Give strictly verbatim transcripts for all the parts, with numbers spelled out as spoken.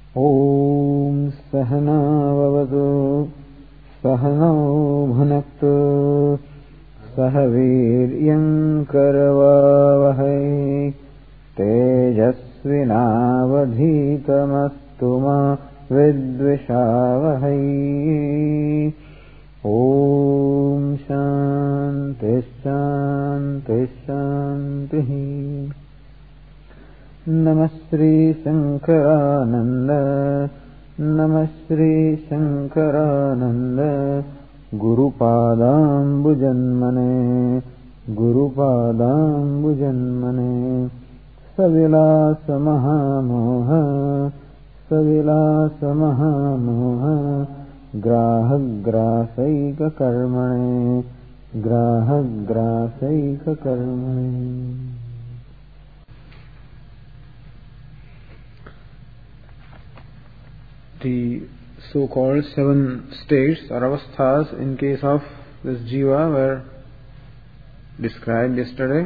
ॐ सहनाववतु सहनौ भुनक्तु सह वीर्यं करवावहै तेजस्विनावधीतमस्तु मा विद्विषावहै। ॐ शान्ति शान्ति शान्तिः। नमः श्री शंकरानंद नमः Shri Shankaranand गुरुपादाम्बुजन्मने गुरुपादाम्बुजन्मने सविलास महामोह सविलास महामोह ग्राहग्रासैक कर्मणे ग्राहग्रासैक कर्मणे। The so-called seven states or avasthas in case of this jiva were described yesterday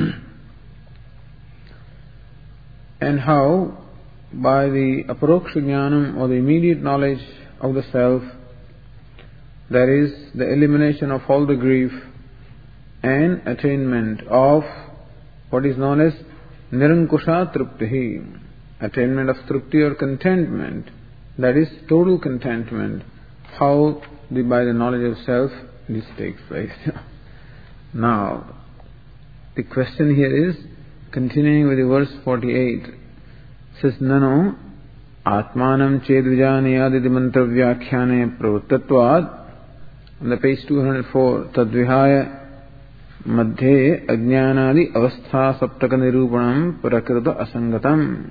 and how by the aparoksha jnanam or the immediate knowledge of the self there is the elimination of all the grief and attainment of what is known as nirankusha truptihi, attainment of trupti or contentment. That is total contentment. How the, by the knowledge of self this takes place. Now, the question here is, continuing with the verse forty-eight, says, Nano Atmanam Chedvijaniyaditi mantra vyakhyane pravuttatvad, on the page two hundred four, Tadvihaya Madhye Ajnanadi Avastha Saptaka Nirupanam Prakrita Asangatam.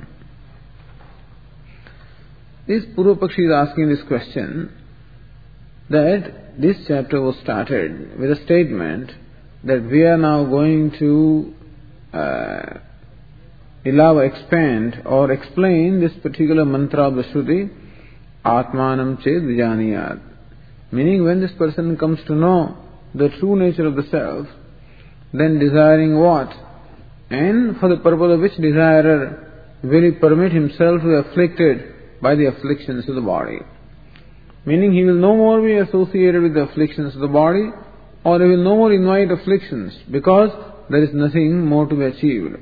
This Purvapakshi is asking this question that this chapter was started with a statement that we are now going to uh, elaborate, expand or explain this particular mantra of the Shruti, Atmanam Ched Vijaniyat. Meaning when this person comes to know the true nature of the self, then desiring what? And for the purpose of which desirer will he permit himself to be afflicted by the afflictions of the body. Meaning he will no more be associated with the afflictions of the body, or he will no more invite afflictions, because there is nothing more to be achieved.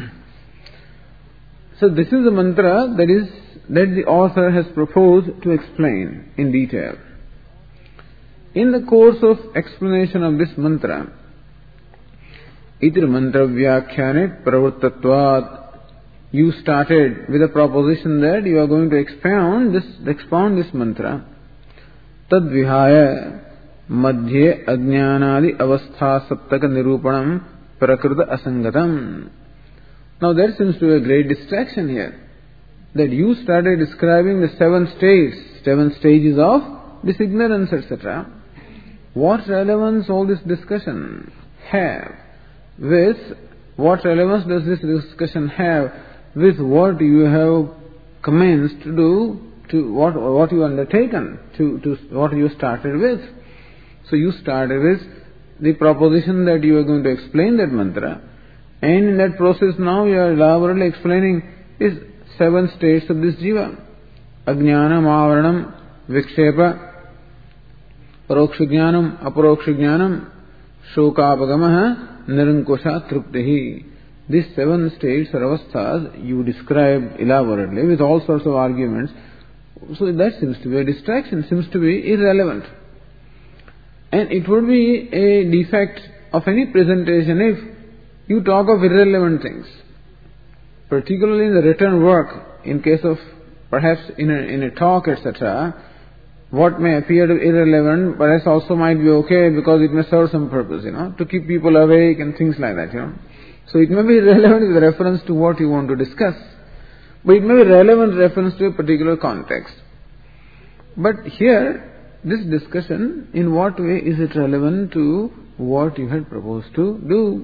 So this is the mantra that is that the author has proposed to explain in detail. In the course of explanation of this mantra, itir mantra vyakhyane pravuttatvad, you started with a proposition that you are going to expound this, expound this mantra. Tadvihaya madhye ajnanadi avastha saptaka nirupanam prakrita asangatam. Now there seems to be a great distraction here. That you started describing the seven states, seven stages of this ignorance, et cetera. What relevance all this discussion have with, what relevance does this discussion have with what you have commenced to do, to what what you undertaken, to, to what you started with. So you started with the proposition that you are going to explain that mantra, and in that process now you are elaborately explaining is seven states of this jiva. Ajnanam, avaranam, vikshepa, paroksha jnanam, aparoksha jnanam, shokapagamaha, nirankusha truptihi. These seven states or avasthas you describe elaborately with all sorts of arguments. So that seems to be a distraction, seems to be irrelevant. And it would be a defect of any presentation if you talk of irrelevant things. Particularly in the written work, in case of perhaps in a, in a talk, et cetera, what may appear to be irrelevant perhaps also might be okay because it may serve some purpose, you know, to keep people awake and things like that, you know. So it may be relevant with reference to what you want to discuss, but it may be relevant reference to a particular context. But here, this discussion, in what way is it relevant to what you had proposed to do?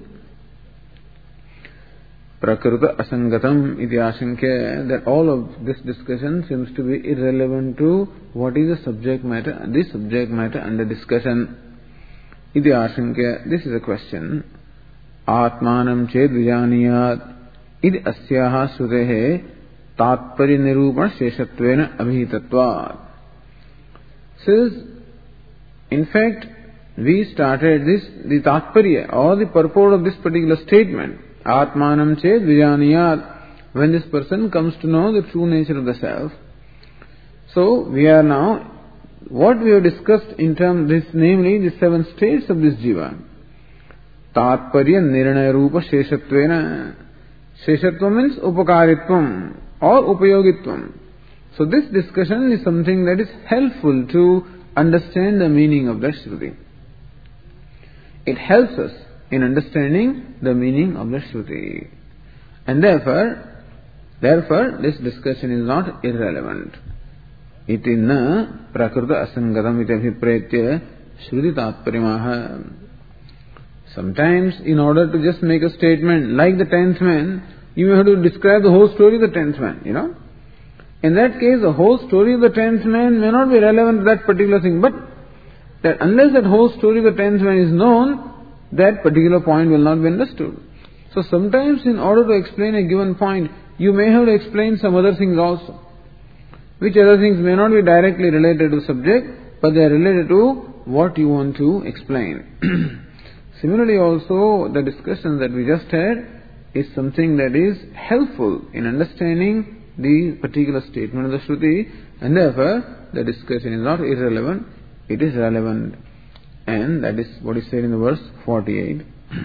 Prakrita asangatam iti ashankya, that all of this discussion seems to be irrelevant to what is the subject matter, this subject matter under discussion. Iti ashankya, this is a question. Atmanam ched vijaniyat id asyaha srutehe Tatparya Nirupana Sheshatvena Abhitatvat. Says, in fact, we started this, the Tatparya or the purport of this particular statement, Atmanam Ched Vijaniyat, when this person comes to know the true nature of the self. So, we are now, what we have discussed in terms this, namely the seven states of this Jiva. Tatparya Nirnaya Rupa Sheshatvena. Sheshatva means Upakaritvam or Upayogitvam. So this discussion is something that is helpful to understand the meaning of the Shruti. It helps us in understanding the meaning of the Shruti. And therefore, therefore this discussion is not irrelevant. Iti na prakrita asangatam iti abhipretya Shruti tatparimaha. Sometimes, in order to just make a statement like the tenth man, you may have to describe the whole story of the tenth man, you know. In that case, the whole story of the tenth man may not be relevant to that particular thing, but that unless that whole story of the tenth man is known, that particular point will not be understood. So sometimes, in order to explain a given point, you may have to explain some other things also, which other things may not be directly related to the subject, but they are related to what you want to explain. Similarly also, the discussion that we just had is something that is helpful in understanding the particular statement of the Shruti, and therefore the discussion is not irrelevant, it is relevant. And that is what is said in the verse forty-eight.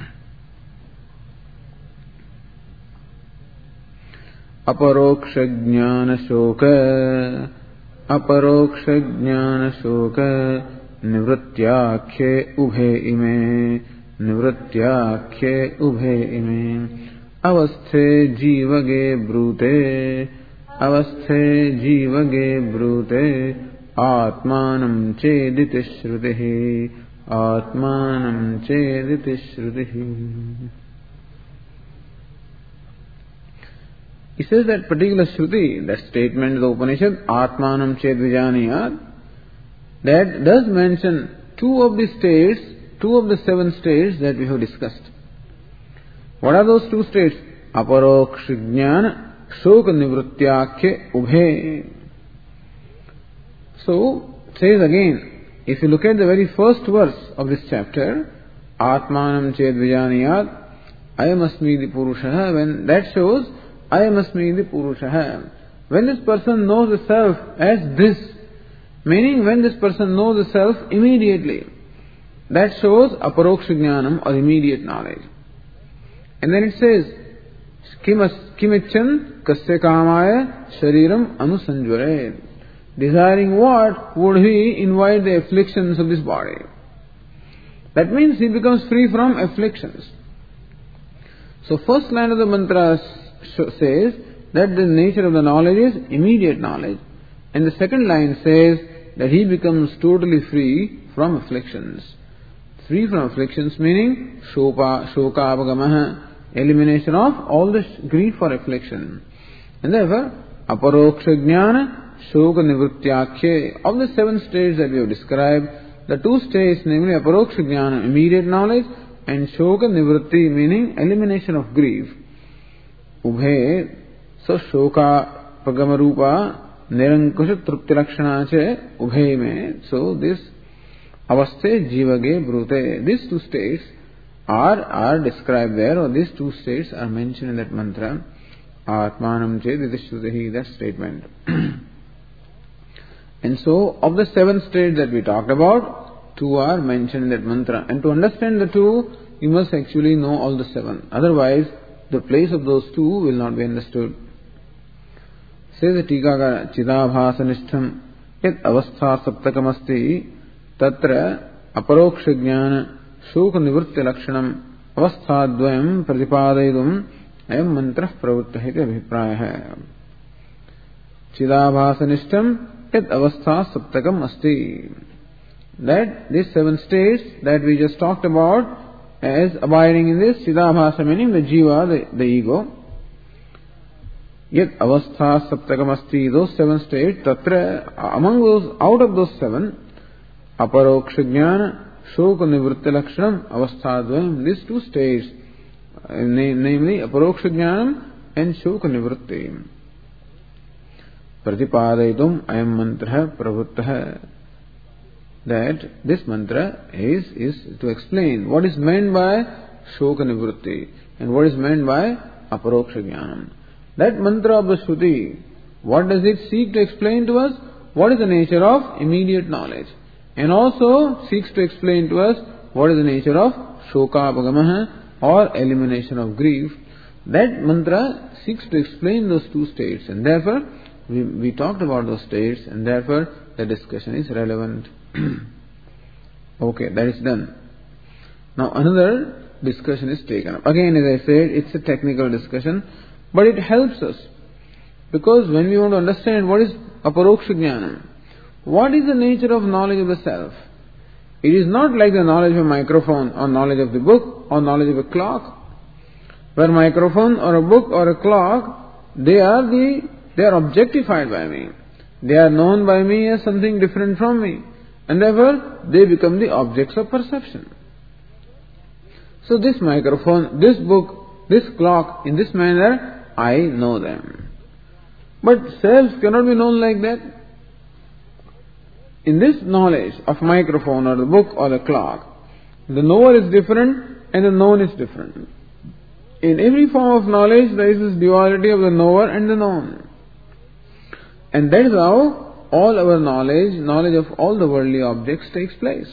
Aparoksha jnana shoka Aparoksha jnana shoka Nivrityakhe ubhe ime Nivrityakhe ubhe ime Avasthe jivage brute Avasthe jivage brute Atmanam chediti shruti Atmanam chediti shruti. He says that particular Shruti, that statement of the Upanishad, Atmanam ched vijaniyat, that does mention two of the states, two of the seven states that we have discussed. What are those two states? Aparoksha jnana shoka nivrityakhe ubhe. So, it says again, if you look at the very first verse of this chapter, Atmanam ched vijaniyat, ayamasmi di purushaha, when that shows ayamasmi di purushaha. When this person knows the self as this, meaning when this person knows the self immediately, that shows aparoksha jnanam or immediate knowledge. And then it says, Kimichan kasya kamaya shariram anusanjvare. Desiring what would he invite the afflictions of this body? That means he becomes free from afflictions. So first line of the mantra says that the nature of the knowledge is immediate knowledge. And the second line says that he becomes totally free from afflictions. Free from afflictions meaning shoka, shoka avagamaha, elimination of all this grief or affliction. And therefore, aparoksha jnana shoka nivrityakhe. Of the seven states that we have described, the two states, namely aparoksha jnana, immediate knowledge, and shoka nivritti, meaning elimination of grief. Ubhe, so shoka pagamarupa nirankusha trupti lakshana che ubhe me. So this avasthe jivage brute, these two states are, are described there, or these two states are mentioned in that mantra. Atmanam chediti shruti, that statement. And so, of the seven states that we talked about, two are mentioned in that mantra. And to understand the two, you must actually know all the seven. Otherwise, the place of those two will not be understood. Says the Tikakara, Chidabhasanishtham yat avastha saptakamasti tatra aparoksha jnana shoka nivritti lakshanam avasthadvayam pratipadayidum ayam mantra pravutta iti abhiprayah. Chidabhasanishtham yat avastha saptakam asti. That these seven states that we just talked about as abiding in this Chidabhasa, meaning the jiva, the, the ego. Yet avastha saptakam asti, those seven states, tatra, among those, out of those seven, aparoksha jnana shoka nivritti lakshanam avasthadvayam, these two states, namely aparoksha jnanam and shoka nivritti. Pratipadaitum ayam mantra pravruttah. That this mantra is, is to explain what is meant by shoka nivrutti and what is meant by aparoksha jnanam. That mantra of the Shruti, what does it seek to explain to us? What is the nature of immediate knowledge? And also seeks to explain to us what is the nature of shokapagamaha or elimination of grief. That mantra seeks to explain those two states, and therefore we, we talked about those states, and therefore the discussion is relevant. Okay, that is done. Now another discussion is taken up. Again, as I said, it's a technical discussion, but it helps us. Because when we want to understand what is aparoksha jnanam, what is the nature of knowledge of the self? It is not like the knowledge of a microphone or knowledge of the book or knowledge of a clock. Where microphone or a book or a clock, they are the they are objectified by me. They are known by me as something different from me. And therefore, they become the objects of perception. So this microphone, this book, this clock, in this manner, I know them. But self cannot be known like that. In this knowledge of microphone or the book or the clock, the knower is different and the known is different. In every form of knowledge, there is this duality of the knower and the known. And that is how all our knowledge, knowledge of all the worldly objects takes place.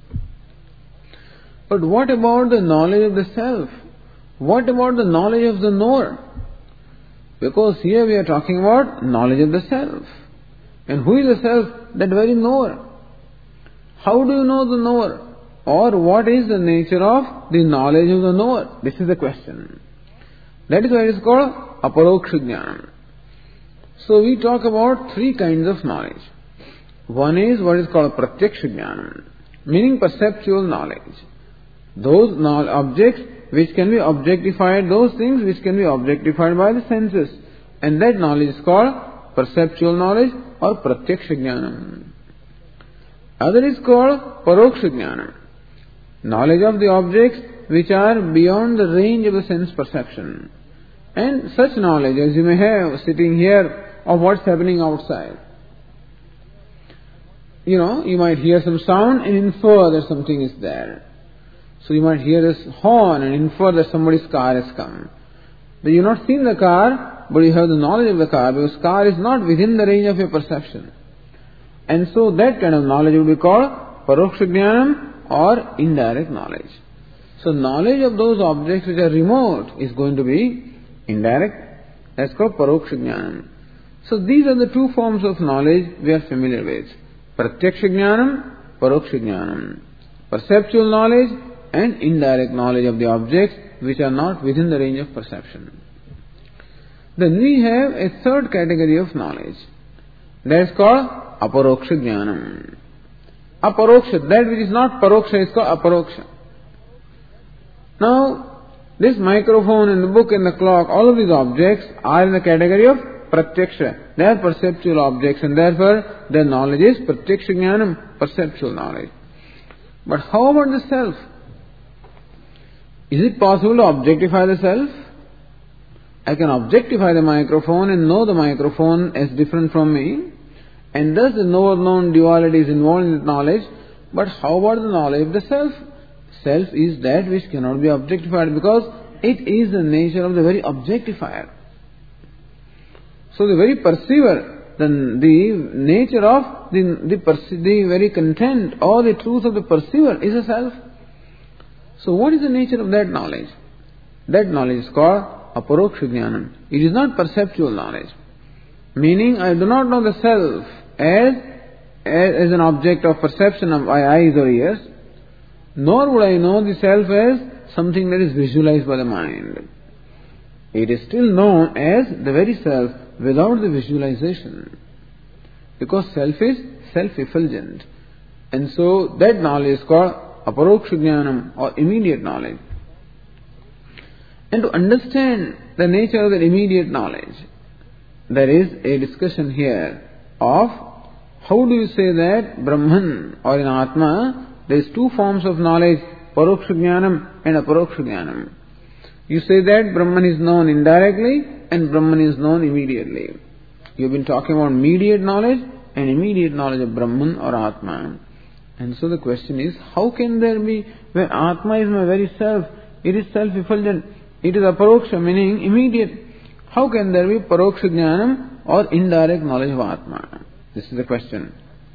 But what about the knowledge of the self? What about the knowledge of the knower? Because here we are talking about knowledge of the self. And who is the self? That very knower. How do you know the knower? Or what is the nature of the knowledge of the knower? This is the question. That is why it is called aparoksha jnanam. So we talk about three kinds of knowledge. One is what is called pratyaksha jnanam, meaning perceptual knowledge. Those objects which can be objectified, those things which can be objectified by the senses. And that knowledge is called perceptual knowledge or pratyaksha jnanam. Other is called paroksha jnanam, knowledge of the objects which are beyond the range of the sense perception. And such knowledge as you may have sitting here of what's happening outside. You know, you might hear some sound and infer that something is there. So you might hear this horn and infer that somebody's car has come. But you have not seen the car, but you have the knowledge of the car, because car is not within the range of your perception. And so that kind of knowledge would be called paroksha jnanam or indirect knowledge. So knowledge of those objects which are remote is going to be indirect. That's called paroksha jnanam. So these are the two forms of knowledge we are familiar with. Pratyaksha jnanam, paroksha jnanam. Perceptual knowledge and indirect knowledge of the objects which are not within the range of perception. Then we have a third category of knowledge. That is called aparoksha jnanam. Aparoksha, that which is not paroksha is called aparoksha. Now, this microphone and the book and the clock, all of these objects are in the category of pratyaksha. They are perceptual objects, and therefore their knowledge is pratyaksha jnanam, perceptual knowledge. But how about the self? Is it possible to objectify the self? I can objectify the microphone and know the microphone as different from me, and thus the knower-known duality is involved in the knowledge. But how about the knowledge of the self? Self is that which cannot be objectified because it is the nature of the very objectifier. So the very perceiver, the, the nature of the, the, perce- the very content or the truth of the perceiver is a self. So what is the nature of that knowledge? That knowledge is called aparoksha jnanam. It is not perceptual knowledge. Meaning I do not know the self as, as, as an object of perception of my eyes or ears, nor would I know the self as something that is visualized by the mind. It is still known as the very self without the visualization. Because self is self-effulgent. And so that knowledge is called aparoksha jnanam or immediate knowledge. And to understand the nature of that immediate knowledge, there is a discussion here of how do you say that Brahman or in Atma there is two forms of knowledge, paroksha jnanam and aparoksha jnanam. You say that Brahman is known indirectly and Brahman is known immediately. You've been talking about mediate knowledge and immediate knowledge of Brahman or Atma. And so the question is, how can there be, when Atma is my very self, it is self-effulgent, it is aparoksha, meaning immediate. How can there be paroksha jnanam or indirect knowledge of Atma? This is the question.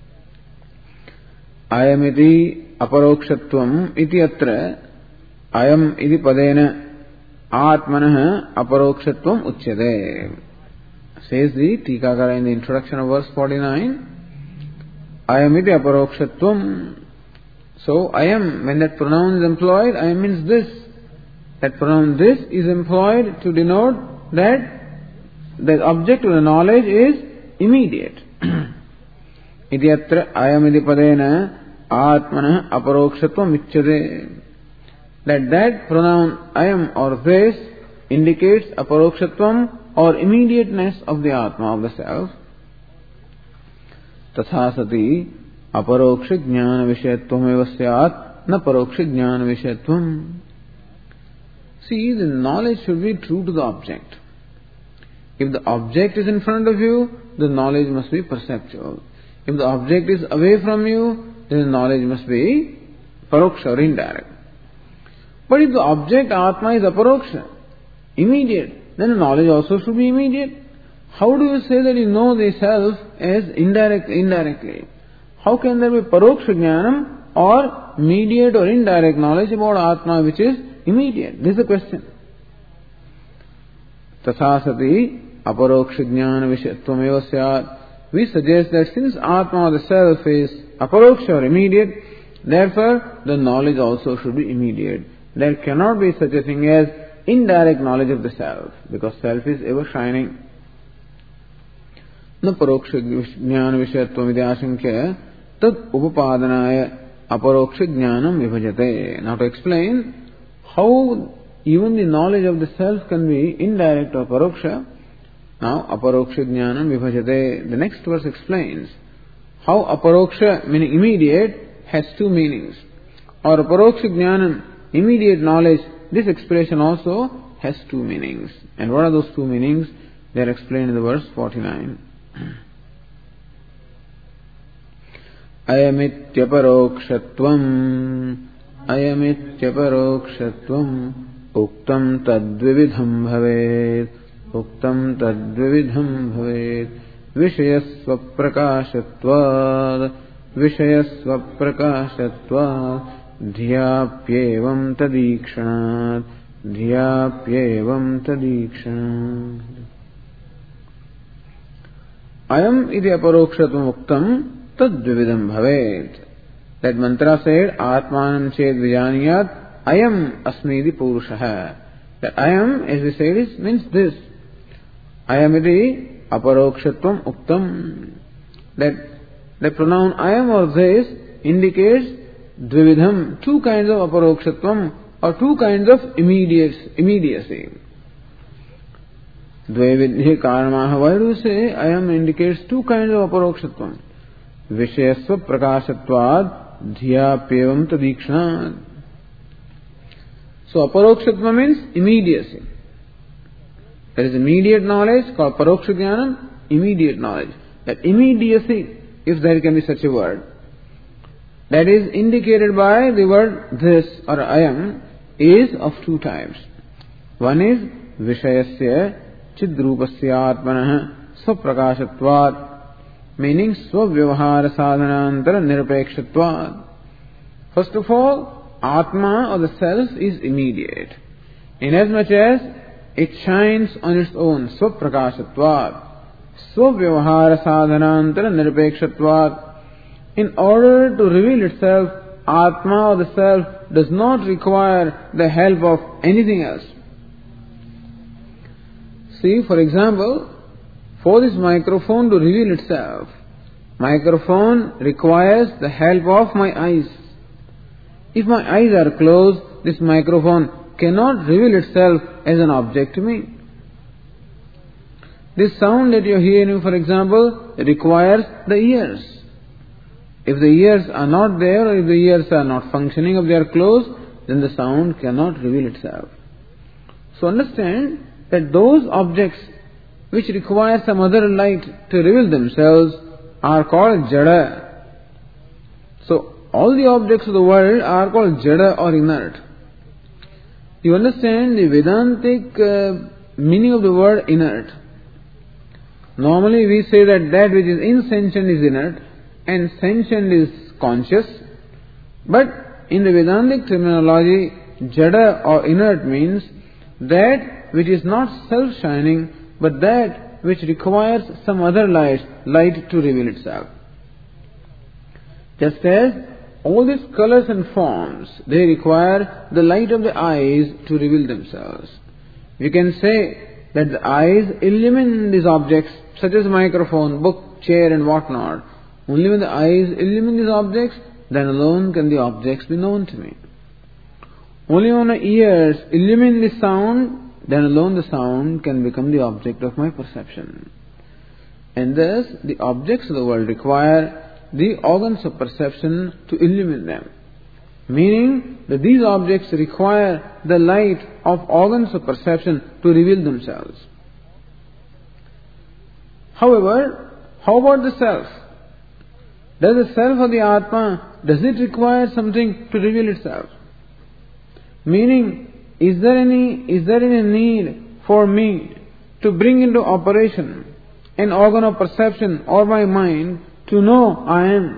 Ayamiti aparokshatvam iti atra ayam iti padena atmanah aparokshatvam uchyate. Says the Tikakara in the introduction of verse forty-nine. Ayamiti aparokshatvam. So, ayam, when that pronoun is employed, ayam means this. That pronoun this is employed to denote that the object of the knowledge is immediate. Iti atra ayamiti padena atmanah aparokshatvam uchyate. That that pronoun ayam or this indicates aparokshatvam or immediateness of the Atma, of the self. Tatha sati aparoksha jnana vishayatvam eva syat na paroksha jnana vishayatvam. See, the knowledge should be true to the object. If the object is in front of you, the knowledge must be perceptual. If the object is away from you, then the knowledge must be paroksha or indirect. But if the object Atma is aparoksha, immediate, then the knowledge also should be immediate. How do you say that you know the self as indirect, indirectly? How can there be paroksha jnanam or mediate or indirect knowledge about Atma which is immediate? This is the question. Tatha sati aparoksha jnana vishayatvam eva syat. We suggest that since Atma, the self, is aparoksha or immediate, therefore the knowledge also should be immediate. There cannot be such a thing as indirect knowledge of the self, because self is ever shining. Na paroksha jnana vishayatvam iti ashankya tad upapadanaya aparoksha jnanam vibhajate. Now to explain how even the knowledge of the self can be indirect or paroksha, now aparoksha jnanam vibhajate. The next verse explains how aparoksha, meaning immediate, has two meanings. Or aparoksha jnanam, immediate knowledge, this expression also has two meanings. And what are those two meanings? They are explained in the verse forty-nine. Ayamityaparokshatvam Ayamityaparokshatvam Uktam tadvividham bhavet Uktam tadvividham bhavet Vishayasva prakashatvad Vishayasva prakashatvad Dhyapyevam tadikshanat Dhyapyevam tadikshanat. Ayam iti aparokshatvam uktam tadvividam bhavet. That mantra said, Atmanam ched vijaniyat ayam asmidi purushaha. That ayam, as we said, is, means this. Ayam iti aparokshatvam uktam. That the pronoun ayam or this indicates dvividham, two kinds of aparokshatvam or two kinds of immediacy. Dvaividhi karamaha. Why do you say ayam indicates two kinds of aparokshatvam? Vishayasva prakashatvad dhyapyevam tadikshanat. So aparokshatva means immediacy. There is immediate knowledge called paroksha jnanam, immediate knowledge. That immediacy, if there can be such a word, that is indicated by the word this or ayam, is of two types. One is vishayasya chidrupasya atmanah svaprakashatvad, meaning swavyavahara sadhanantara nirapekshatvad. First of all, Atma or the self is immediate, inasmuch as it shines on its own, svaprakashatvad, swavyavahara sadhanantara nirapekshatvad. In order to reveal itself, Atma or the self does not require the help of anything else. See, for example, for this microphone to reveal itself, microphone requires the help of my eyes. If my eyes are closed, this microphone cannot reveal itself as an object to me. This sound that you are hearing, for example, requires the ears. If the ears are not there, or if the ears are not functioning, if they are closed, then the sound cannot reveal itself. So understand that those objects which require some other light to reveal themselves are called jada. So, all the objects of the world are called jada or inert. You understand the Vedantic uh, meaning of the word inert. Normally we say that that which is insentient is inert and sentient is conscious. But in the Vedantic terminology, jada or inert means that which is not self-shining, but that which requires some other light, light to reveal itself. Just as all these colors and forms, they require the light of the eyes to reveal themselves. We can say that the eyes illumine these objects, such as microphone, book, chair and whatnot. Only when the eyes illumine these objects, then alone can the objects be known to me. Only when the ears illumine the sound, then alone the sound can become the object of my perception. And thus, the objects of the world require the organs of perception to illumine them. Meaning that these objects require the light of organs of perception to reveal themselves. However, how about the self? Does the self of the Atma, does it require something to reveal itself? Meaning, is there any, is there any need for me to bring into operation an organ of perception or my mind to know I am?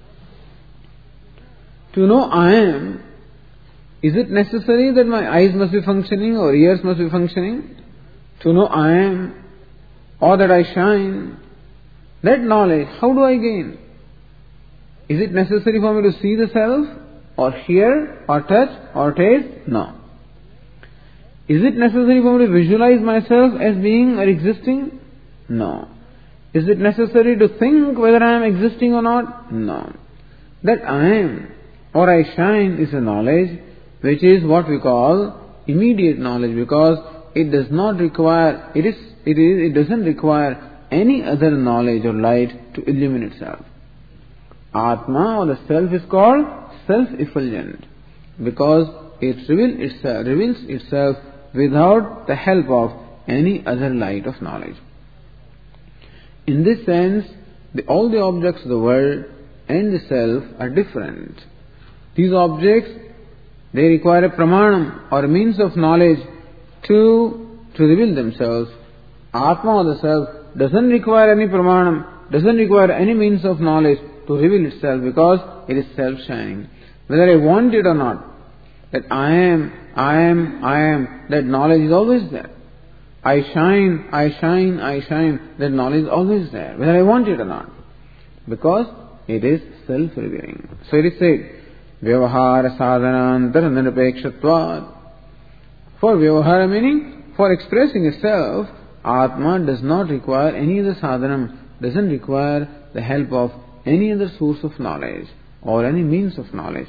To know I am, is it necessary that my eyes must be functioning or ears must be functioning? To know I am, or that I shine, that knowledge, how do I gain? Is it necessary for me to see the self, or hear, or touch, or taste? No. Is it necessary for me to visualize myself as being or existing? No. Is it necessary to think whether I am existing or not? No. That I am or I shine is a knowledge which is what we call immediate knowledge, because it does not require, it is, it is, it doesn't require any other knowledge or light to illumine itself. Atma or the self is called self-effulgent because it reveals itself, reveals itself without the help of any other light of knowledge. In this sense, the, all the objects of the world and the self are different. These objects, they require a pramanam or a means of knowledge to, to reveal themselves. Atma or the self doesn't require any pramanam, doesn't require any means of knowledge to reveal itself because it is self-shining. Whether I want it or not, that I am, I am, I am, that knowledge is always there. I shine, I shine, I shine, that knowledge is always there, whether I want it or not. Because it is self-revealing. So it is said, Vyavahara sadhanantara nirapekshatvad. For Vyavahara meaning, for expressing itself, Atma does not require any other sadhanam, doesn't require the help of any other source of knowledge or any means of knowledge.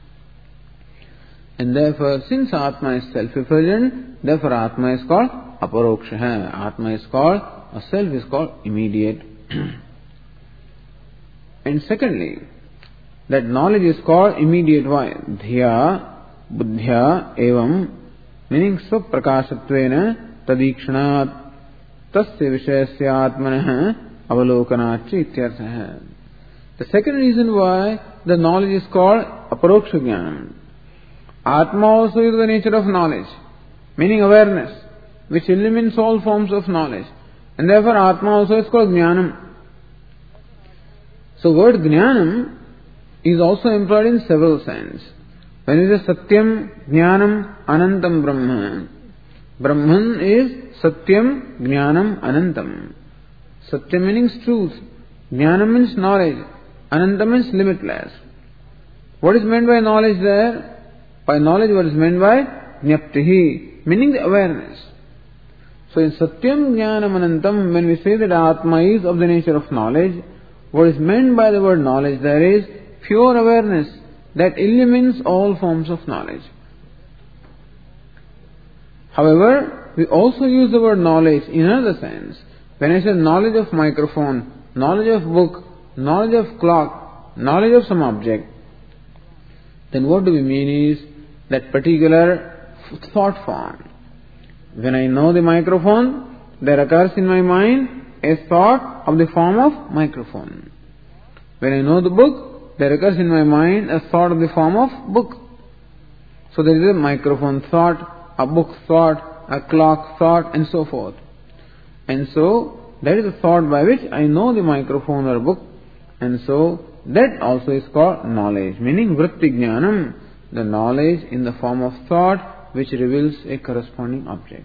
And therefore, since Atma is self-effulgent, therefore Atma is called aparoksha. Atma is called, or self is called immediate. And secondly, that knowledge is called immediate. Why? Dhya, buddhya, evam, meaning svaprakashatvena tadikshanat tasya vishayasya atmanah avalokanacha ityartha. The second reason why the knowledge is called aparoksha jnanam. Atma also is the nature of knowledge, meaning awareness, which illumines all forms of knowledge. And therefore Atma also is called jnanam. So word jnanam is also employed in several sense. When it is satyam, jnanam, anantam brahma. Brahman is satyam, jnanam, anantam. Satyam means truth. Jnanam means knowledge. Anantam means limitless. What is meant by knowledge there? By knowledge, what is meant by jnaptihi, meaning the awareness. So in satyam, jnanam, anantam, when we say that Atma is of the nature of knowledge, what is meant by the word knowledge there is pure awareness that illumines all forms of knowledge. However, we also use the word knowledge in another sense. When I say knowledge of microphone, knowledge of book, knowledge of clock, knowledge of some object, then what do we mean is that particular thought form. When I know the microphone, there occurs in my mind a thought of the form of microphone. When I know the book, there occurs in my mind a thought of the form of book. So there is a microphone thought, a book thought, a clock thought, and so forth. And so, that is a thought by which I know the microphone or book. And so, that also is called knowledge, meaning vritti jnanam, the knowledge in the form of thought which reveals a corresponding object.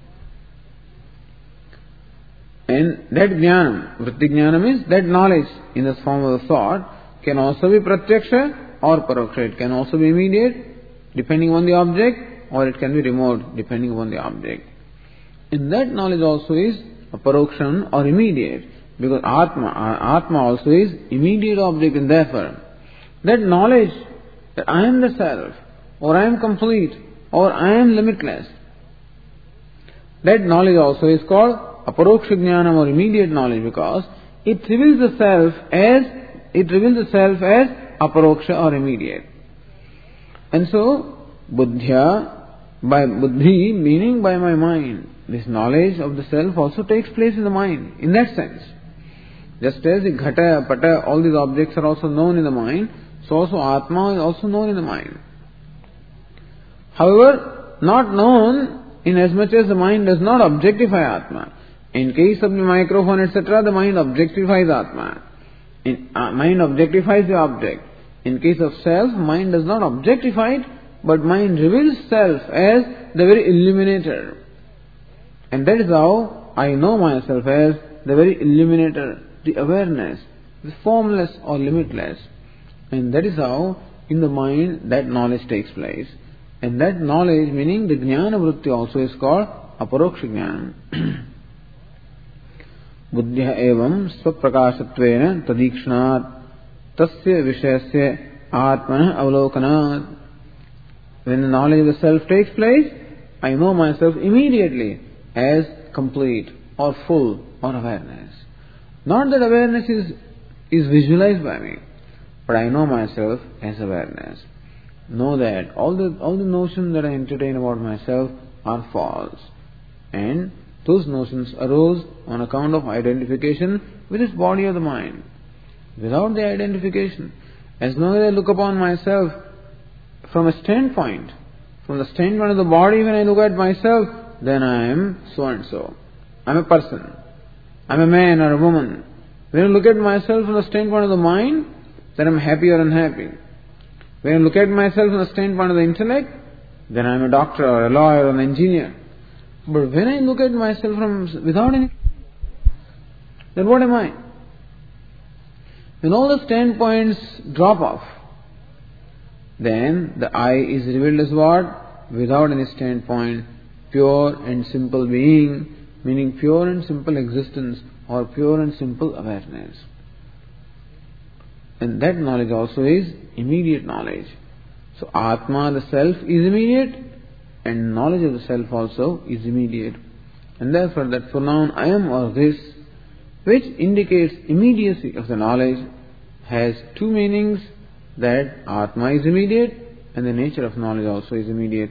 And that jnanam, vritti jnanam is that knowledge in the form of the thought can also be pratyaksha or paroksha. It can also be immediate depending on the object, or it can be remote depending upon the object. And that knowledge also is a parokshan or immediate, because Atma, Atma also is immediate object, and therefore that knowledge that I am the self, or I am complete, or I am limitless, that knowledge also is called aparoksha jnanam or immediate knowledge, because it reveals the self as it reveals the self as aparoksha or immediate. And so buddhya, by buddhi meaning by my mind, this knowledge of the self also takes place in the mind, in that sense. Just as the ghata, pata, all these objects are also known in the mind, so also Atma is also known in the mind. However, not known in as much as the mind does not objectify Atma. In case of the microphone, et cetera, the mind objectifies Atma. In, uh, mind objectifies the object. In case of self, mind does not objectify it, but mind reveals self as the very illuminator. And that is how I know myself as the very illuminator, the awareness, the formless or limitless. And that is how in the mind that knowledge takes place. And that knowledge, meaning the jnana vritti, also is called aparoksha jnana. Buddhya evam svaprakashatvena tadikshanat tasya vishayasya atmana avalokanat. When the knowledge of the self takes place, I know myself immediately as complete or full or awareness. Not that awareness is, is visualized by me, but I know myself as awareness. Know that all the all the notions that I entertain about myself are false. And those notions arose on account of identification with this body of the mind. Without the identification, as long as I look upon myself from a standpoint, from the standpoint of the body, when I look at myself, then I am so and so. I am a person. I am a man or a woman. When I look at myself from the standpoint of the mind, then I am happy or unhappy. When I look at myself from the standpoint of the intellect, then I am a doctor or a lawyer or an engineer. But when I look at myself from without any, then what am I? When all the standpoints drop off, then the I is revealed as what? Without any standpoint, pure and simple being, meaning pure and simple existence or pure and simple awareness. And that knowledge also is immediate knowledge. So Atma, the self, is immediate, and knowledge of the self also is immediate. And therefore that pronoun I am or this, which indicates immediacy of the knowledge, has two meanings, that Atma is immediate and the nature of knowledge also is immediate.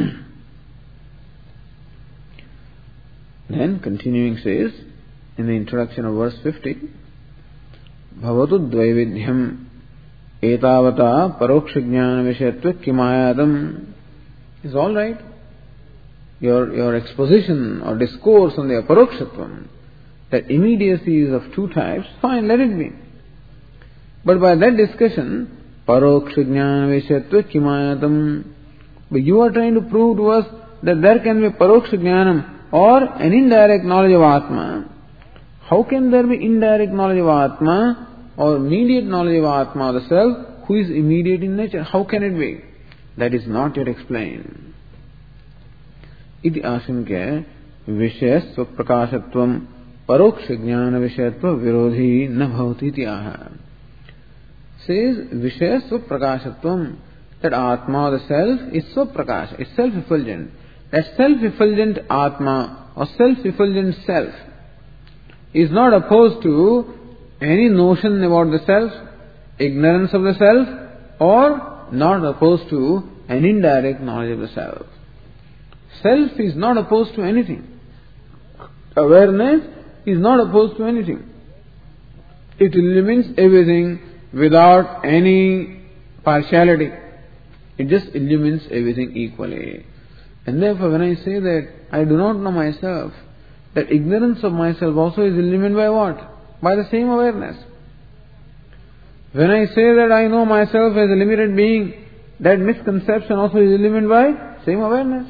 Then continuing says, in the introduction of verse fifty, Bhavatu dvaividhyam etavata paroksha jnana vishayatva kimayatam. Is all right. Your, your exposition or discourse on the aparokshatvam, that immediacy is of two types, fine, let it be. But by that discussion, paroksha jnana vishayatva kimayatam, but you are trying to prove to us that there can be paroksha jnanam or an indirect knowledge of Atma. How can there be indirect knowledge of Atma or immediate knowledge of Atma, the self, who is immediate in nature? How can it be? That is not yet explained. Iti ashankya vishayasva prakashatvam paroksha jnana vishayatva virodhi na bhavati iti aha. Says vishayasva prakashatvam, that Atma, the self, is svaprakasha, is self-effulgent. That self-effulgent Atma or self-effulgent self is not opposed to any notion about the self, ignorance of the self, or not opposed to an indirect knowledge of the self. Self is not opposed to anything. awareness is not opposed to anything. It illumines everything without any partiality. It just illumines everything equally. And therefore when I say that I do not know myself, that ignorance of myself also is illumined by what? By the same awareness. When I say that I know myself as a limited being, that misconception also is illumined by same awareness.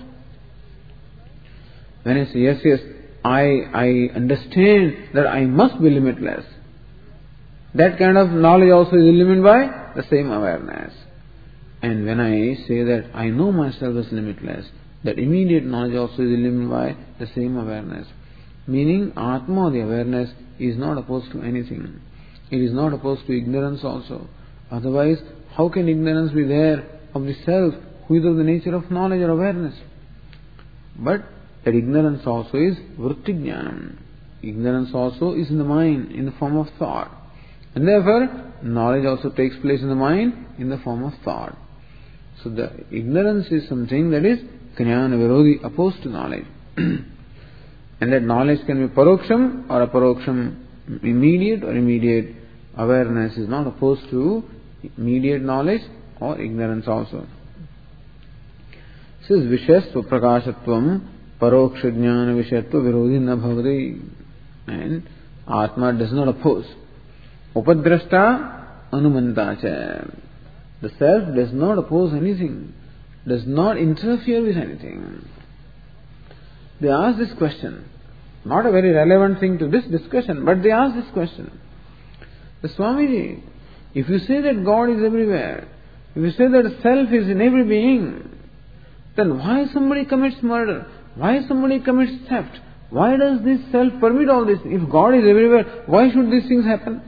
When I say yes, yes, I, I understand that I must be limitless, that kind of knowledge also is illumined by the same awareness. And when I say that I know myself as limitless, that immediate knowledge also is illumined by the same awareness. Meaning, Atma, the awareness, is not opposed to anything. It is not opposed to ignorance also. Otherwise, how can ignorance be there of the self, who is of the nature of knowledge or awareness? But that ignorance also is vritti jnanam. Ignorance also is in the mind, in the form of thought. And therefore, knowledge also takes place in the mind in the form of thought. So the ignorance is something that is jnana virodhi, opposed to knowledge. And that knowledge can be paroksham or aparoksham, immediate or immediate. Awareness is not opposed to immediate knowledge or ignorance also. This is vishayasva prakashatvam paroksha jnana vishayatva virodhi na bhavati. And Atma does not oppose. Upadrashta anumanta cha. The self does not oppose anything, does not interfere with anything. They ask this question, not a very relevant thing to this discussion, but they ask this question. The Swamiji, if you say that God is everywhere, if you say that self is in every being, then why somebody commits murder? Why somebody commits theft? Why does this self permit all this? If God is everywhere, why should these things happen?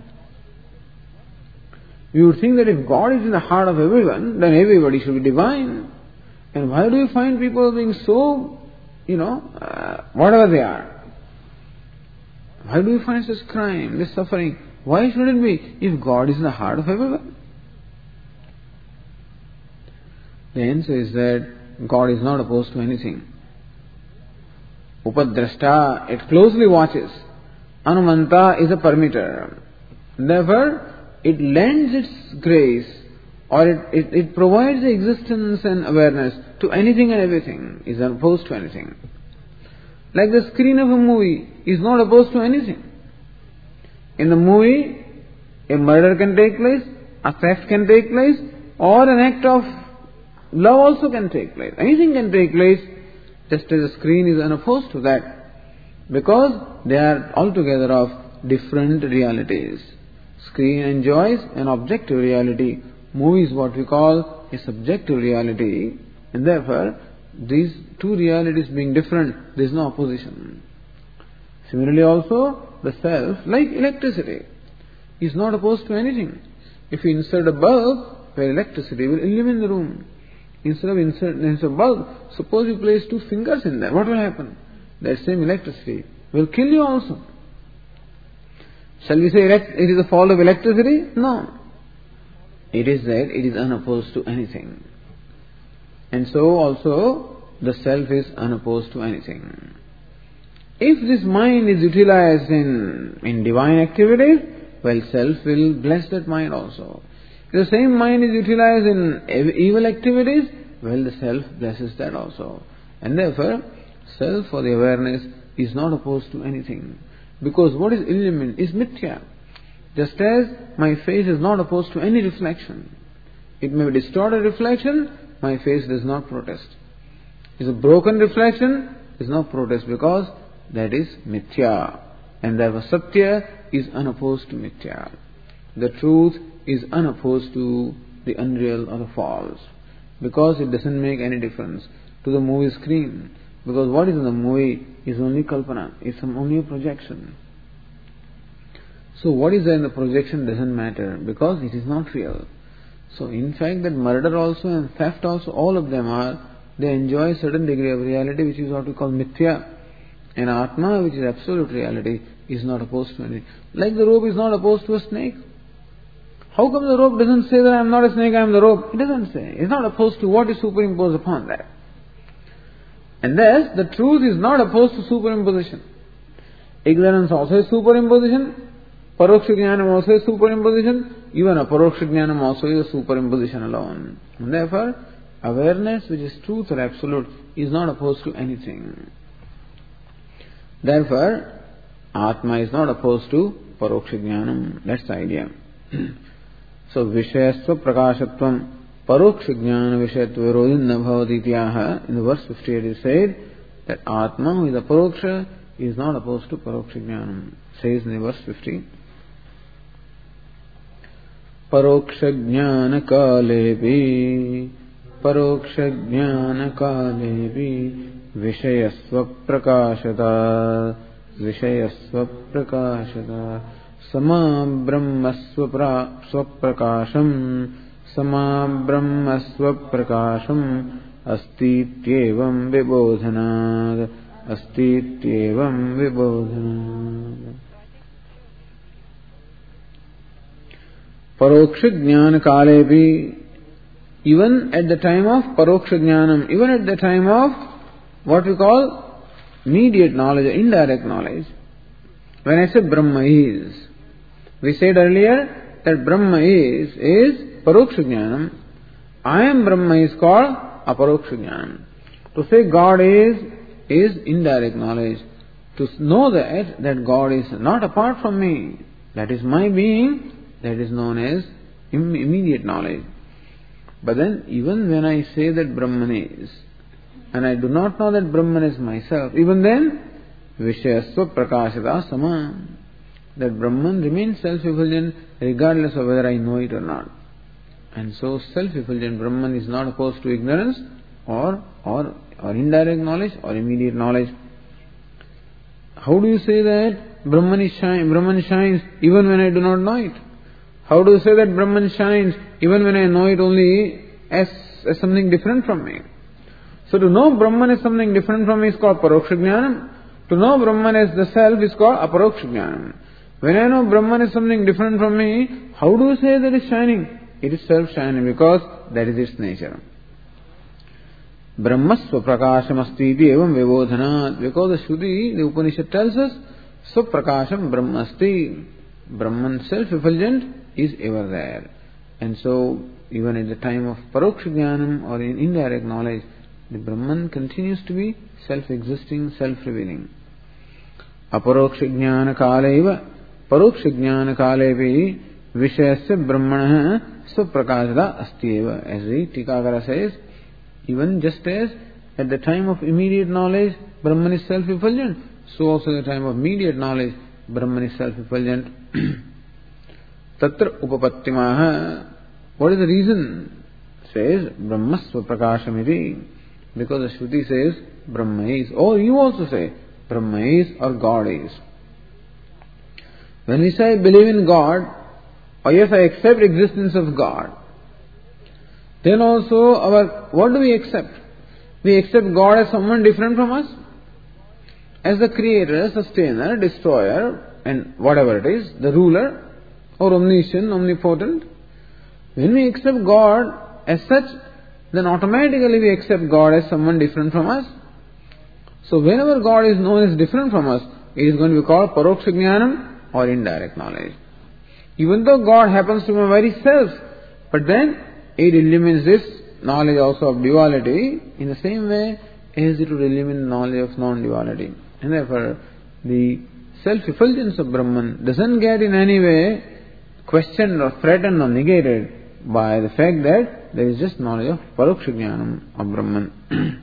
You would think that if God is in the heart of everyone, then everybody should be divine. And why do you find people being so, you know, uh, whatever they are? Why do you find such crime, this suffering? Why should it be if God is in the heart of everyone? The answer is that God is not opposed to anything. Upadrashta, it closely watches. Anumanta is a permitter. Therefore, it lends its grace, or it, it, it provides the existence and awareness to anything and everything, is not opposed to anything. Like the screen of a movie is not opposed to anything. In the movie, a murder can take place, a theft can take place, or an act of love also can take place. Anything can take place, just as the screen is unopposed to that, because they are altogether of different realities. Screen enjoys an objective reality. Movie is what we call a subjective reality, and therefore these two realities being different, there is no opposition. Similarly also, the self, like electricity, is not opposed to anything. If you insert a bulb where electricity will illumine the room, instead of insert, insert a bulb, suppose you place two fingers in there, what will happen? That same electricity will kill you also. Shall we say it is a fault of electricity? No. It is that it is unopposed to anything. And so also the self is unopposed to anything. If this mind is utilized in, in divine activities, well, self will bless that mind also. If the same mind is utilized in evil activities, well, the self blesses that also. And therefore, self or the awareness is not opposed to anything. Because what is illumined is mithya. Just as my face is not opposed to any reflection. It may be distorted reflection, my face does not protest. It's a broken reflection, there is no protest because that is mithya. And therefore satya is unopposed to mithya. The truth is unopposed to the unreal or the false. Because it doesn't make any difference to the movie screen. Because what is in the movie is only kalpana, it's only a projection. So what is there in the projection doesn't matter because it is not real. So in fact that murder also and theft also, all of them are, they enjoy a certain degree of reality which is what we call mithya. And Atma, which is absolute reality, is not opposed to anything. Like the rope is not opposed to a snake. How come the rope doesn't say that I am not a snake, I am the rope? It doesn't say. It's not opposed to what is superimposed upon that. And thus, the truth is not opposed to superimposition. Ignorance also is superimposition. Paroksha Jnanam also is superimposition. Even Aparoksha Jnanam also is a superimposition alone. And therefore, awareness which is truth or absolute is not opposed to anything. Therefore, Atma is not opposed to Paroksha Jnanam. That's the idea. So, Vishayasva Prakashatvam Paroksha Jnana Vishayatva Virodhinna Bhavati Ityaha. In the verse fifty-eight it said that Atma who is Aparoksha is not opposed to Paroksha Jnanam. Says in the verse fifty. Paroksha Jnana Kalevi Paroksha Jnana Kalevi Vishayasva Prakashata Vishayasva Prakashata Sama Brahma Swaprakasham Sama Brahma Swaprakasham Astityevam Vibodhanad Astityevam Vibodhanad. Paroksha Jnana Kalevi, even at the time of Paroksha Jnanam, even at the time of what we call immediate knowledge, indirect knowledge. When I said Brahma is, we said earlier that Brahma is, is Paroksha Jnanam. I am Brahma is called Aparoksha Jnanam. To say God is, is indirect knowledge. To know that, that God is not apart from me, that is my being, that is known as immediate knowledge. But then, even when I say that Brahman is, and I do not know that Brahman is myself, even then, Vishayasva Prakashata Sama, that Brahman remains self-effulgent regardless of whether I know it or not. And so, self-effulgent Brahman is not opposed to ignorance or, or, or indirect knowledge or immediate knowledge. How do you say that Brahman is shine, Brahman shines even when I do not know it? How do you say that Brahman shines even when I know it only as, as something different from me? So to know Brahman as something different from me is called Paroksha Jnanam. To know Brahman as the self is called Aparoksha Jnanam. When I know Brahman is something different from me, how do you say that it is shining? It is self-shining because that is its nature. Brahmasva prakasham asti iti evam vibodhanat. Because the Shruti, the Upanishad tells us, Svaprakasham Brahmasti. Brahman self-effulgent is ever there. And so, even at the time of Paroksha Jnanam or in indirect knowledge, the Brahman continues to be self-existing, self-revealing. Aparoksha Jnana Kaleva Paroksha Jnana Kalevi Vishayasya Brahmana Svaprakashata Astyeva. As the Tikakara says, even just as at the time of immediate knowledge, Brahman is self-effulgent, so also at the time of immediate knowledge, Brahman is self-effulgent. Tatra Upapattimaha. What is the reason? Says Brahmasva Prakashamiti. Because the Shruti says Brahma is. Or you also say Brahma is or God is. When we say I believe in God, or yes, I accept existence of God, then also our what do we accept? We accept God as someone different from us, as the creator, sustainer, destroyer, and whatever it is, the ruler, or omniscient, omnipotent. When we accept God as such, then automatically we accept God as someone different from us. So whenever God is known as different from us, it is going to be called Paroksha Jnanam or indirect knowledge. Even though God happens to be my very self, but then it illumines this knowledge also of duality in the same way as it would illumine knowledge of non-duality. And therefore, the self-effulgence of Brahman doesn't get in any way questioned or threatened or negated by the fact that there is just knowledge of Paroksha Jnanam of Brahman.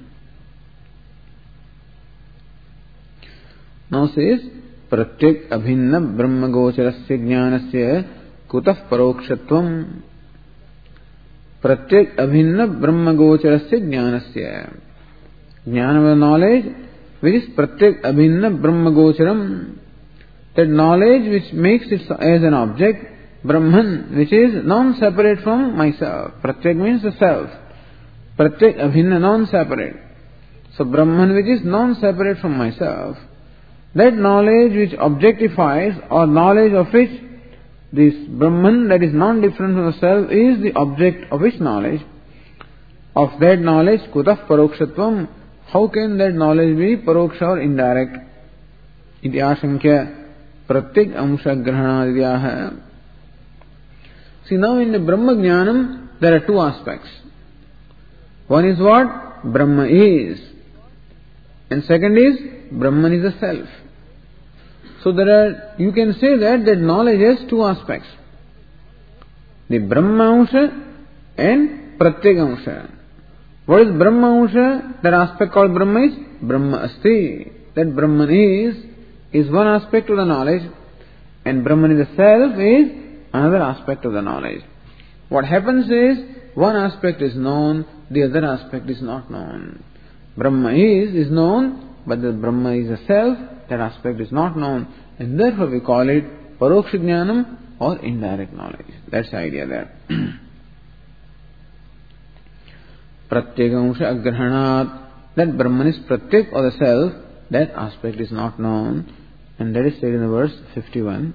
Now says, Pratyak Abhinna Brahma Gocharasya Jnanasya Kutah Parokshatvam. Pratyak Abhinna Brahma Gocharasya Jnanasya. Jnana of knowledge, which is Pratyak Abhinna Brahma Gocharam. That knowledge which makes it as an object, Brahman, which is non-separate from myself. Pratyak means the self. Pratyak Abhinna, non-separate. So Brahman, which is non-separate from myself. That knowledge which objectifies, or knowledge of which this Brahman that is non-different from the self is the object of which knowledge. Of that knowledge, Kutah Parokshatvam. How can that knowledge be Paroksha or indirect? iti ashankya pratyek amsha grahanadyaha. See, now in the Brahma Jnanam there are two aspects. One is what Brahma is, and second is Brahman is a self. So there are, you can say that that knowledge has two aspects: the Brahma Amsha and Pratyek Amsha. What is Brahma Amsha? That aspect called Brahma is Brahma Asti. That Brahman is, is one aspect of the knowledge, and Brahman is the self is another aspect of the knowledge. What happens is, one aspect is known, the other aspect is not known. Brahma is, is known, but the Brahma is a self, that aspect is not known, and therefore we call it Paroksha Jnanam or indirect knowledge. That's the idea there. Pratyek Amsha Agrahanat, that Brahman is Pratyek or the self, that aspect is not known, and that is said in the verse fifty-one.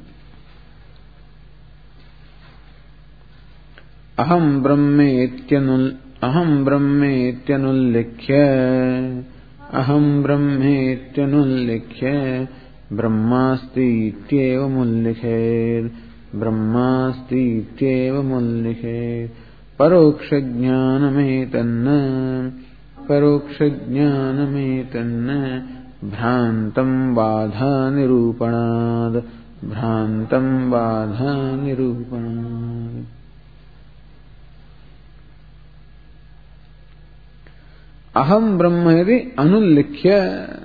Aham Brahmetyanul Aham Brahmetyanullikhya Aham Brahmetyanullikhya Brahmasti ityeva mullikher Brahmasti ityeva mullikher Paroksha jnanametanna Paroksha jnanametanna Bhrantam Badha Nirupanad Bhrantam Badha Nirupanad. Aham Brahma yadi anullikhya.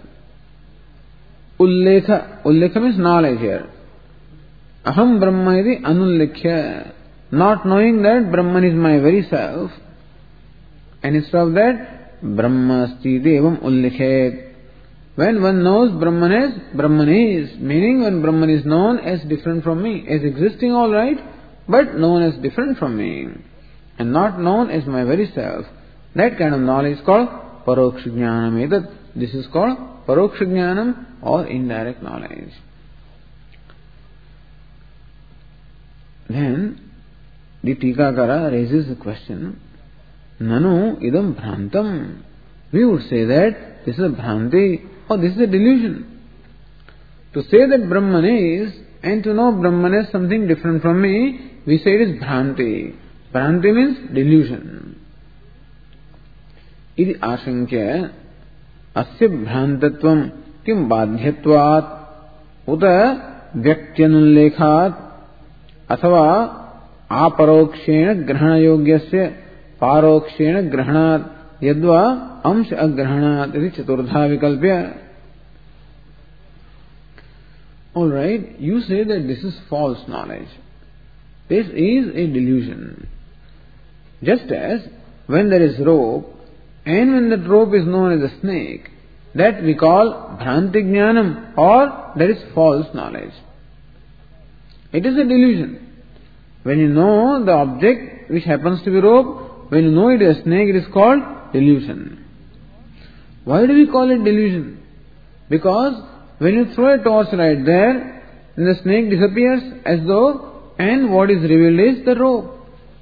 Ullekha. Ullekha means knowledge here. Aham Brahma yadi anullikhya. Not knowing that Brahman is my very self. And instead of that, Brahmasti devam ullikhet. When one knows Brahman as Brahman is, meaning when Brahman is known as different from me, as existing all right, but known as different from me, and not known as my very self, that kind of knowledge is called Paroksha Jnanam. This is called Paroksha Jnanam or indirect knowledge. Then the Tikakara raises the question, Nanu idam bhrantam. We would say that this is a bhranti or this is a delusion. To say that Brahman is and to know Brahman as something different from me, we say it is bhranti. Bhranti means delusion. Iti ashankya asya bhrantatvam kim badhyatvat uta vyaktyanollekhat athava aparokshena grahana yogyasya parokshena grahanat yadva amsha agrahanat iti chaturdha vikalpya. Alright, you say that this is false knowledge. This is a delusion. Just as when there is rope, and when that rope is known as a snake, that we call Bhranti Jnanam, or that is false knowledge. It is a delusion. When you know the object which happens to be rope, when you know it is a snake, it is called delusion. Why do we call it delusion? Because when you throw a torchlight there, then the snake disappears as though, and what is revealed is the rope.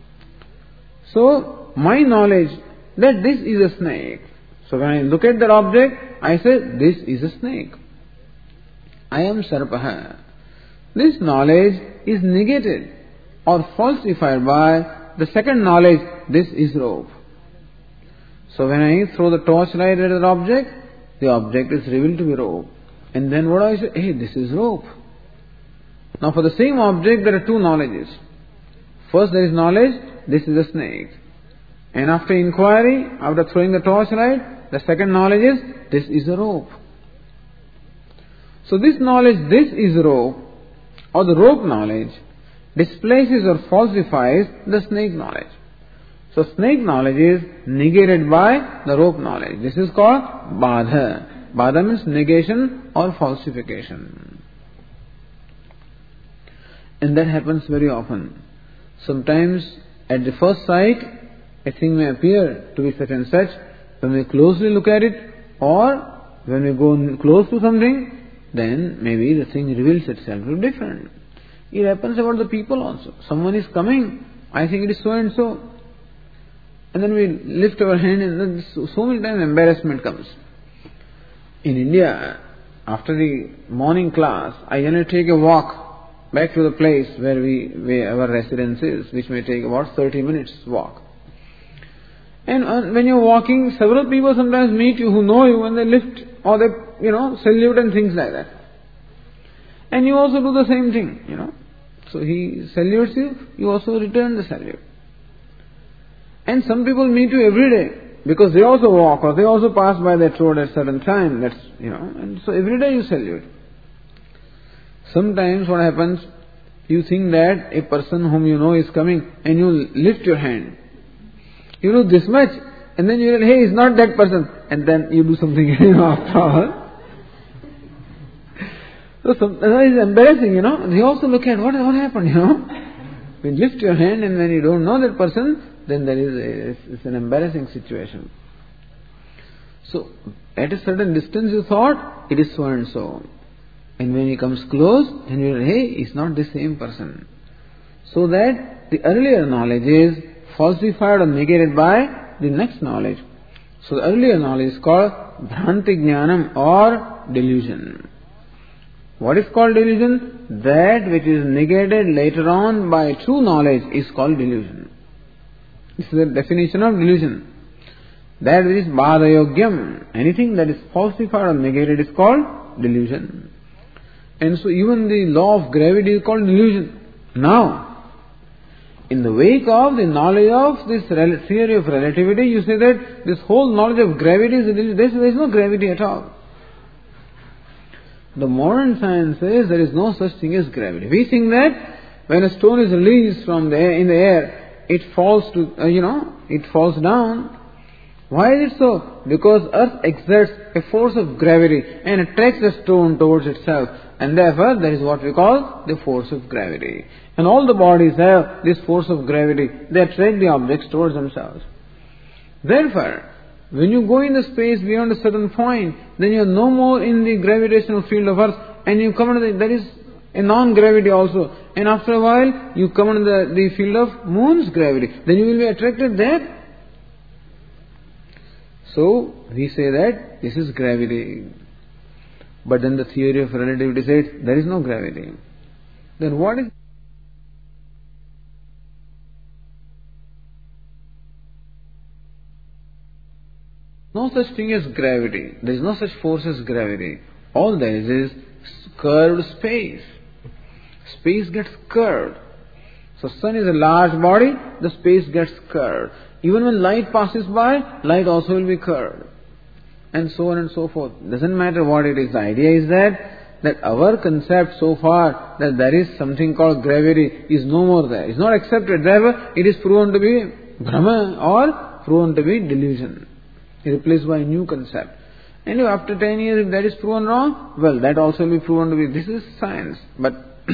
So, my knowledge that this is a snake. So when I look at that object, I say, this is a snake. I am Sarpaha. This knowledge is negated or falsified by the second knowledge, this is rope. So when I throw the torchlight at that object, the object is revealed to be rope. And then what do I say? Hey, this is rope. Now for the same object, there are two knowledges. First there is knowledge, this is a snake. And after inquiry, after throwing the torchlight, the second knowledge is, this is a rope. So this knowledge, this is rope, or the rope knowledge, displaces or falsifies the snake knowledge. So snake knowledge is negated by the rope knowledge. This is called Badha. Badha means negation or falsification. And that happens very often. Sometimes at the first sight, a thing may appear to be such and such. When we closely look at it, or when we go close to something, then maybe the thing reveals itself to be different. It happens about the people also. Someone is coming, I think it is so and so. And then we lift our hand and then so many times embarrassment comes. In India, after the morning class, I generally take a walk back to the place where we, where our residence is, which may take about thirty minutes walk. And uh, when you're walking, several people sometimes meet you who know you and they lift or they, you know, salute and things like that. And you also do the same thing, you know. So he salutes you, you also return the salute. And some people meet you every day because they also walk or they also pass by that road at a certain time. That's, you know, and so every day you salute. Sometimes what happens, you think that a person whom you know is coming and you lift your hand. You know this much, and then you say, hey, it's not that person, and then you do something, you know, after all. So some, it's embarrassing, you know. They also look at what what happened, you know. When you lift your hand and when you don't know that person, then there is a, it's, it's an embarrassing situation. So at a certain distance you thought it is so and so, and when he comes close, and you say, hey, it's not the same person. So that the earlier knowledge is falsified or negated by the next knowledge. So the earlier knowledge is called Bhranti Jnanam or delusion. What is called delusion? That which is negated later on by true knowledge is called delusion. This is the definition of delusion. That which is badayogyam. Anything that is falsified or negated is called delusion. And so even the law of gravity is called delusion. Now, in the wake of the knowledge of this theory of relativity, you say that this whole knowledge of gravity is a delusion. There is no gravity at all. The modern science says there is no such thing as gravity. We think that when a stone is released from the air, in the air, it falls to, uh, you know, it falls down. Why is it so? Because Earth exerts a force of gravity and attracts the stone towards itself. And therefore, that is what we call the force of gravity. And all the bodies have this force of gravity. They attract the objects towards themselves. Therefore, when you go in the space beyond a certain point, then you are no more in the gravitational field of Earth, and you come into the, there is a non-gravity also. And after a while, you come into the, the field of Moon's gravity. Then you will be attracted there. So, we say that this is gravity. But then the theory of relativity says there is no gravity. Then what is no such thing as gravity. There is no such force as gravity. All there is is curved space. Space gets curved. So sun is a large body, the space gets curved. Even when light passes by, light also will be curved. And so on and so forth. Doesn't matter what it is. The idea is that that our concept so far that there is something called gravity is no more there. It's not accepted. Therefore, it is proven to be Brahma or proven to be delusion. Replaced by a new concept. And if after ten years if that is proven wrong, well, that also will be proven to be, this is science. But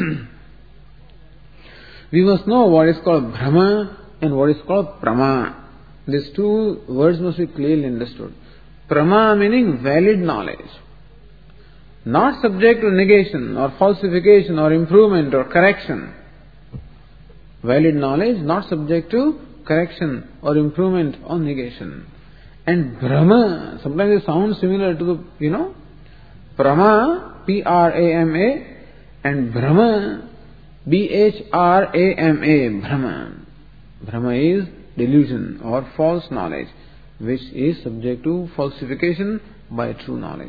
we must know what is called Brahma and what is called Prama. These two words must be clearly understood. Prama meaning valid knowledge. Not subject to negation or falsification or improvement or correction. Valid knowledge not subject to correction or improvement or negation. And Brahma, sometimes it sounds similar to the, you know, Prama, P R A M A, and Brahma, B H R A M A, Brahma. Brahma is delusion or false knowledge, which is subject to falsification by true knowledge.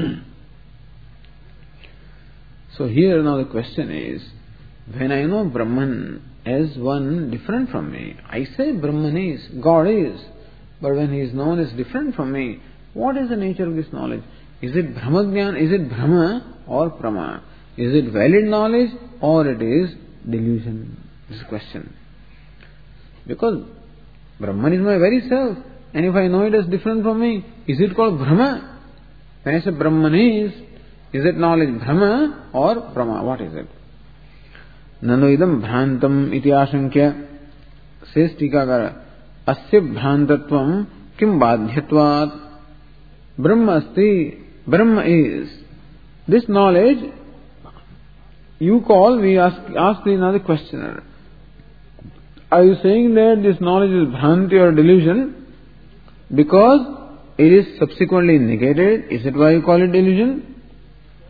So here now the question is, when I know Brahman as one different from me, I say Brahman is, God is, but when he is known as different from me, what is the nature of this knowledge? Is it Brahmagyan, is it Brahma or Prama? Is it valid knowledge or it is delusion? This is the question. Because Brahman is my very self, and if I know it as different from me, is it called Brahma? When I say Brahman is, is it knowledge Brahma or Prama? What is it? Nanu idam bhrantam iti ashankya, says Tikakara, asya bhrantatvam kim badhyatvat. Brahma asti, Brahma is. This knowledge you call, we ask, ask another questioner. Are you saying that this knowledge is bhranti or delusion because it is subsequently negated? Is it why you call it delusion?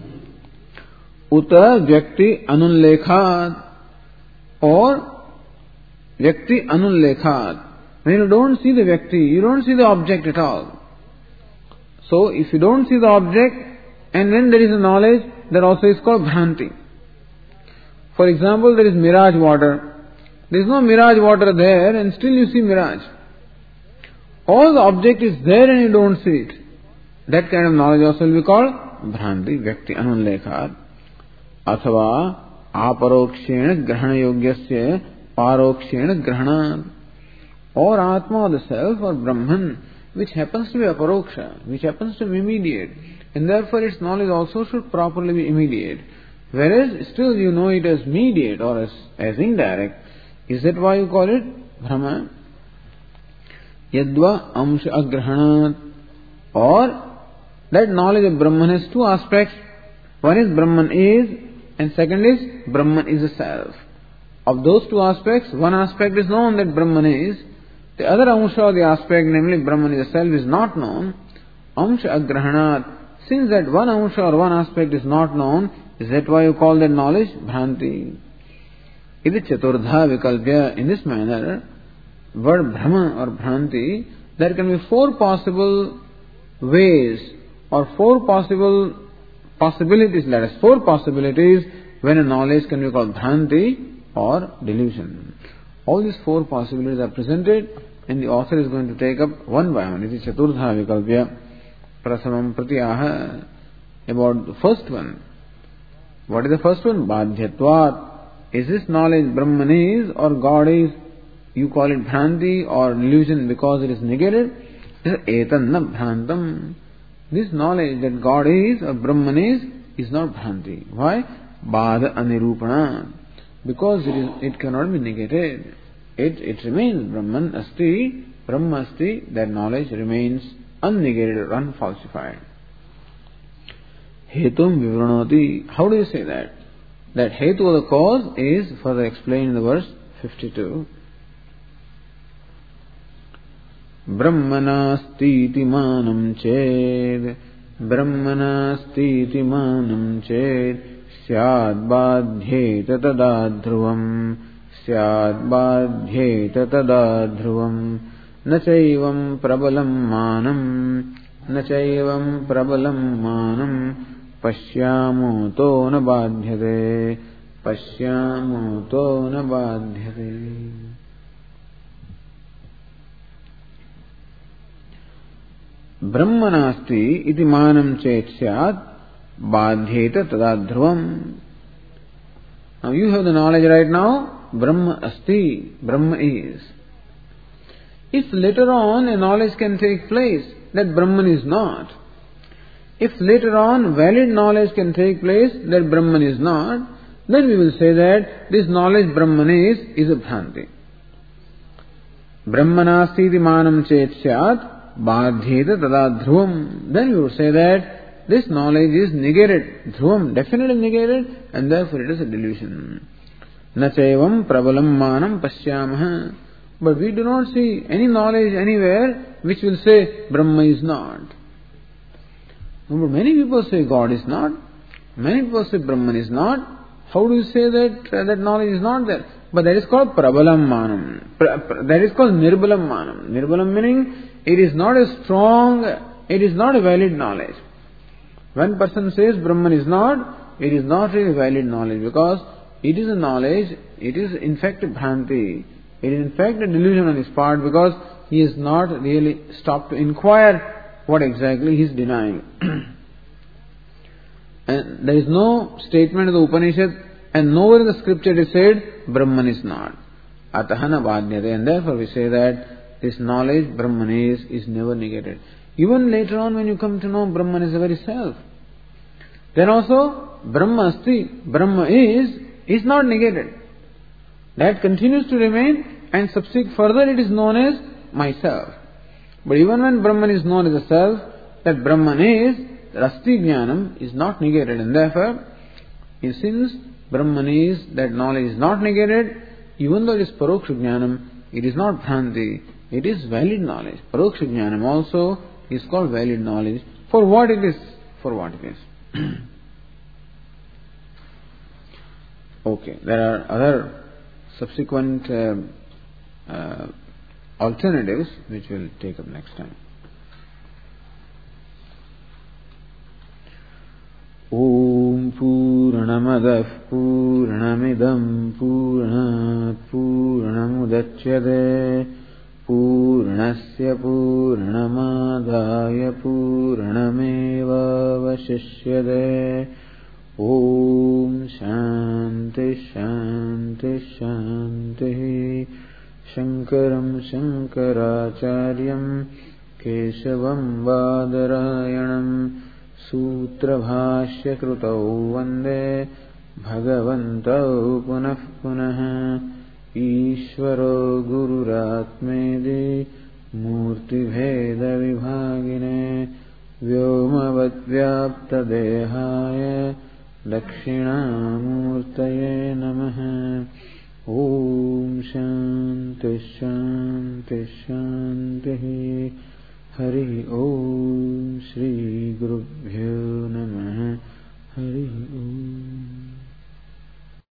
uta vyakti anulekhat, or vyakti anulekhat. When you don't see the vyakti, you don't see the object at all. So, if you don't see the object, and then there is a knowledge, that also is called bhranti. For example, there is mirage water. There is no mirage water there, and still you see mirage. All the object is there and you don't see it. That kind of knowledge also will be called bhranti, vyakti anulekhat. Athava aparokshena grahana yogyasya parokshena grahanat. Or Atma, or the Self, or Brahman, which happens to be aparoksha, which happens to be immediate, and therefore its knowledge also should properly be immediate. Whereas still you know it as mediate or as, as indirect. Is that why you call it Brahma? Yadva amsha agrahanat. Or that knowledge of Brahman has two aspects. One is Brahman is, and second is Brahman is a self. Of those two aspects, one aspect is known, that Brahman is. The other amsha or the aspect, namely Brahman is a self, is not known. Amsha agrahanat. Since that one amsha or one aspect is not known, is that why you call that knowledge Bhranti? Iti Chaturdha Vikalpya. In this manner, word Brahma or Bhranti, there can be four possible ways or four possible possibilities, let us, four possibilities when a knowledge can be called Bhranti or delusion. All these four possibilities are presented, and the author is going to take up one by one. It is Chaturdha Vikalpya. Prasamam Pratyaha. About the first one. What is the first one? Badhyatvat. Is this knowledge Brahman is or God is? You call it Bhranti or illusion because it is negated. This is Etanna Bhrantam. This knowledge that God is or Brahman is, is not Bhranti. Why? Bada Anirupana. Because it, is, it cannot be negated. It, it remains Brahman Asti, Brahma Asti, that knowledge remains unnegated or unfalsified. Hetum Vivranoti. How do you say that? That Hetu or the cause is further explained in the verse fifty-two. Brahmanastiti manam ched, Brahmanastiti manam ched, Syad badhyeta tadadhruvam, Syad badhyeta tadadhruvam, Nachaivam prabalam manam, Nachaivam prabalam manam, Pashyamo to na badhyate, Pashyamo to na badhyate. Brahmanasti iti manam chet syat badhyeta tadadhruvam. Now you have the knowledge right now, Brahma asti, Brahma is. If later on a knowledge can take place that Brahman is not, if later on valid knowledge can take place that Brahman is not, then we will say that this knowledge Brahman is, is a Bhranti. Brahmanasti iti manam chet syat badhyeta tadadhruvam. Then we would say that this knowledge is negated, dhruvam, definitely negated, and therefore it is a delusion. Nachaivam prabalam manam pashyamaha. But we do not see any knowledge anywhere which will say Brahma is not. But many people say God is not. Many people say Brahman is not. How do you say that uh, that knowledge is not there? But that is called prabalam manam. Pra, that is called nirbalam manam. Nirbalam meaning it is not a strong, it is not a valid knowledge. When person says Brahman is not, it is not really valid knowledge because it is a knowledge, it is in fact a bhranti. It is in fact a delusion on his part because he has not really stopped to inquire what exactly he is denying. And there is no statement of the Upanishad and nowhere in the scripture it is said Brahman is not. Atahana badhyate. And therefore we say that this knowledge Brahman is, is never negated. Even later on when you come to know Brahman is the very self. Then also Brahma asti, Brahma is, is not negated. That continues to remain and subsequent further it is known as myself. But even when Brahman is known as a self, that Brahman is, Asti Jnanam is not negated, and therefore, since Brahman is, that knowledge is not negated, even though it is Paroksha Jnanam, it is not Bhranti, it is valid knowledge. Paroksha Jnanam also is called valid knowledge for what it is, for what it is. Okay, there are other subsequent uh, uh, alternatives which we'll take up next time. Om Purnamadah Purnamidam Purnat Purnamudachyate Purnasya Purnamadaya Purnameva Vashishyate. Om Shanti Shanti Shanti. Shankaram Shankaracharyam Keshavam Badarayanam Sutra Bhashya Krutau Vande Bhagavantau Punah Punah. Ishvaro Gururatmedi Murti Bheda Vibhagine Vyomavad Vyapta Dehaya Dakshinamurtaye Namaha. Om Shanti Shanti Shanti. Hari Om Shri Gurubhyo